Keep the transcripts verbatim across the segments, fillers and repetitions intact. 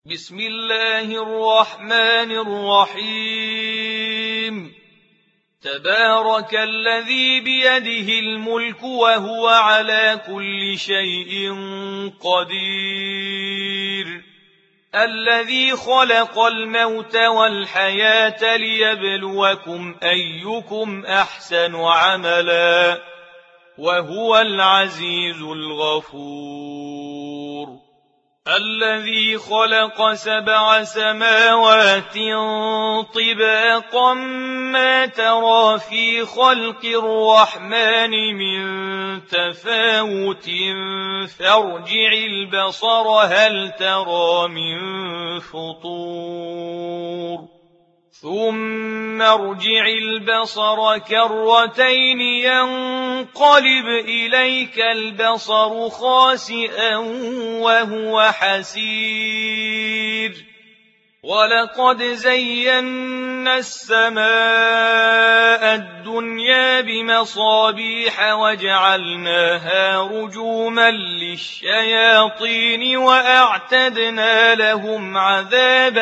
بسم الله الرحمن الرحيم تبارك الذي بيده الملك وهو على كل شيء قدير الذي خلق الموت والحياة ليبلوكم أيكم أحسن عملا وهو العزيز الغفور الذي خلق سبع سماوات طباقا ما ترى في خلق الرحمن من تفاوت فارجع البصر هل ترى من فطور ثم ارجع البصر كرتين ينقلب إليك البصر خاسئا وهو حسير ولقد زينا السماء الدنيا بمصابيح وجعلناها رجوما للشياطين وأعتدنا لهم عذاب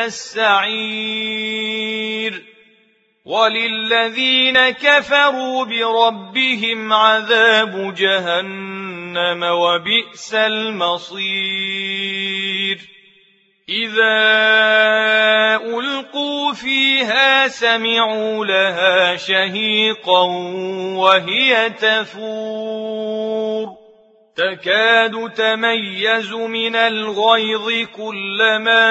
السعير وللذين كفروا بربهم عذاب جهنم وبئس المصير إذا ألقوا فيها سمعوا لها شهيقا وهي تفور تكاد تميز من الغيظ كلما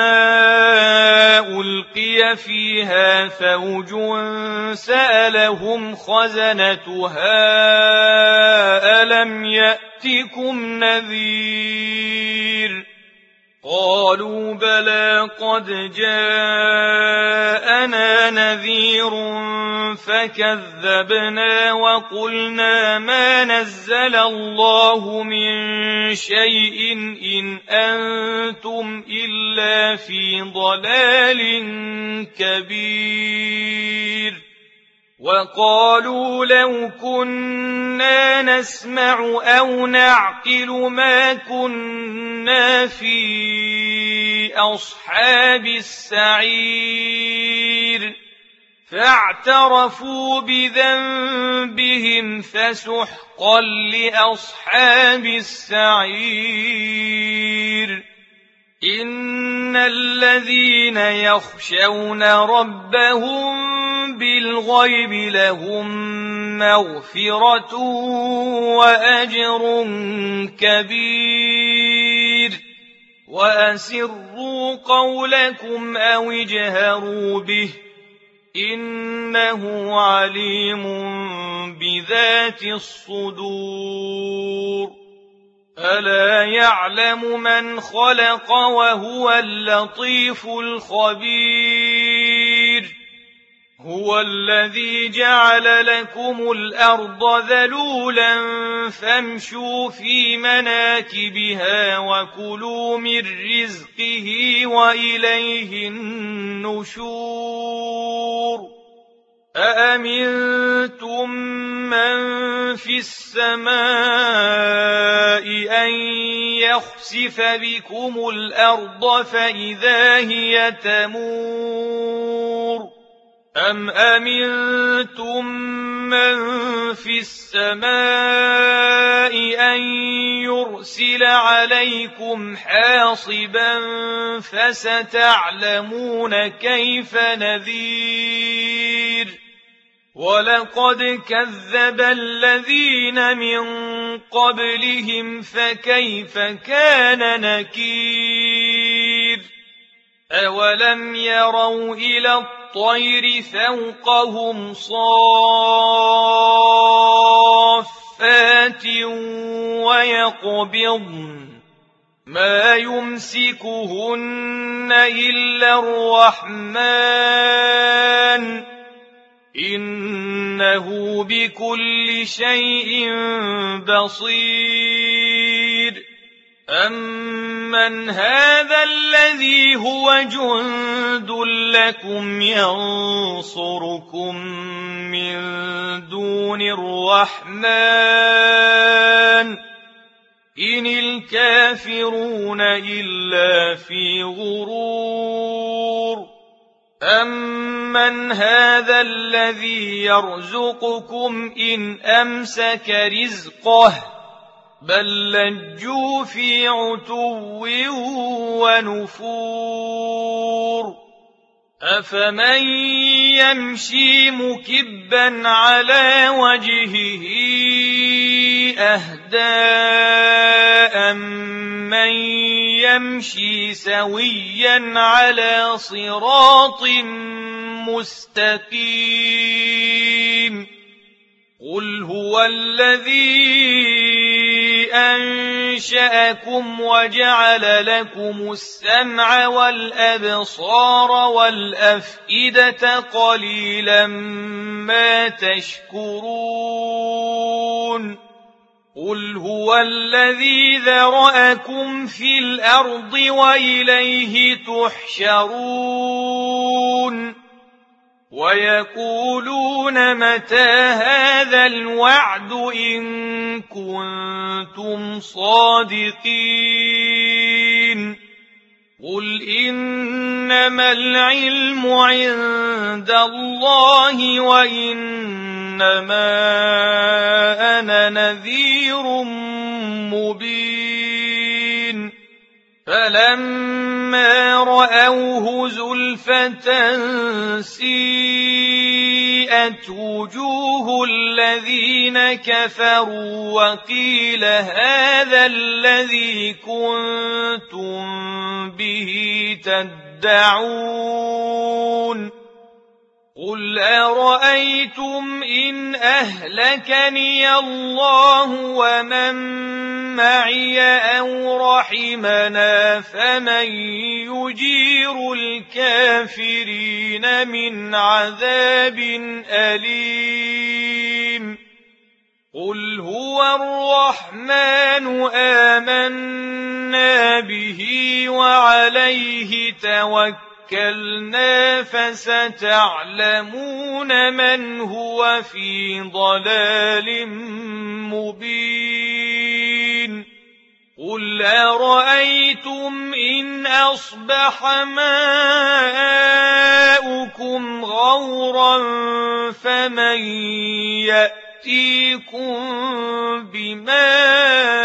ألقي فيها فوج سألهم خزنتها ألم يأتكم نذير قالوا بلى قد جاءنا نذير فكذبنا وقلنا ما نزل الله من شيء إن أنتم إلا في ضلال كبير وقالوا لو كنا نسمع أو نعقل ما كنا في أصحاب السعير فاعترفوا بذنبهم فسحقا لأصحاب السعير إن الذين يخشون ربهم بالغيب لهم مغفرة وأجر كبير وأسروا قولكم أو اجهروا به إنه عليم بذات الصدور ألا يعلم من خلق وهو اللطيف الخبير هو الذي جعل لكم الأرض ذلولا فامشوا في مناكبها وكلوا من رزقه وإليه النشور أأمنتم من في السماء أن يخسف بكم الأرض فإذا هي تمور أم أمنتم من في السماء أن يرسل عليكم حاصبا فستعلمون كيف نذير ولقد كذب الذين من قبلهم فكيف كان نكير أولم يروا إلى الطير فوقهم صافات ويقبضن ما يمسكهن إلا الرحمن إنه بكل شيء بصير أمن هذا الذي هو جند لكم ينصركم من دون الرحمن إن الكافرون إلا في غرور أَمَّنْ هَذَا الَّذِي يَرْزُقُكُمْ إِنْ أَمْسَكَ رِزْقَهُ بَل لَّجُّوا فِي عُتُوٍّ وَنُفُورٍ أَفَمَن يَمْشِي مُكِبًّا عَلَى وَجْهِهِ أَهْدَىٰ أَمَّن يَمْشِي سَوِيًّا عَلَى صِرَاطٍ مُّسْتَقِيمٍ قُلْ هُوَ الَّذِي أَنشَأَكُمْ وَجَعَلَ لَكُمُ السَّمْعَ وَالْأَبْصَارَ وَالْأَفْئِدَةَ قَلِيلًا مَّا تَشْكُرُونَ قُلْ هُوَ الَّذِي ذَرَأَكُمْ فِي الْأَرْضِ وَإِلَيْهِ تُحْشَرُونَ وَيَقُولُونَ مَتَىٰ هَٰذَا الْوَعْدُ إِن كُنتُمْ صَادِقِينَ قُلْ إِنَّمَا الْعِلْمُ عِندَ اللَّهِ وَإِنَّمَا أَنَا نَذِيرٌ مُّبِينٌ فَلَمَّا رَأَوْهُ زُلْفَةً سِيئَتْ وُجُوهُ الَّذِينَ كَفَرُوا وَقِيلَ هَٰذَا الَّذِي كُنتُم بِهِ تَدَّعُونَ قُلْ أَرَأَيْتُمْ إِنْ أَهْلَكَنِيَ اللَّهُ وَمَن مَّعِيَ أَوْ رَحِمَنَا فَمَن يُجِيرُ الْكَافِرِينَ مِنْ عَذَابٍ أَلِيمٍ قُلْ هُوَ الرَّحْمَٰنُ آمَنَّا بِهِ وَعَلَيْهِ تَوَكَّلْنَا فَسَتَعْلَمُونَ مَنْ هُوَ فِي ضَلَالٍ مُّبِينٍ قُلْ أَرَأَيْتُمْ إِنْ أَصْبَحَ مَاؤُكُمْ غَوْرًا فَمَن يَأْتِيكُم بِمَاءٍ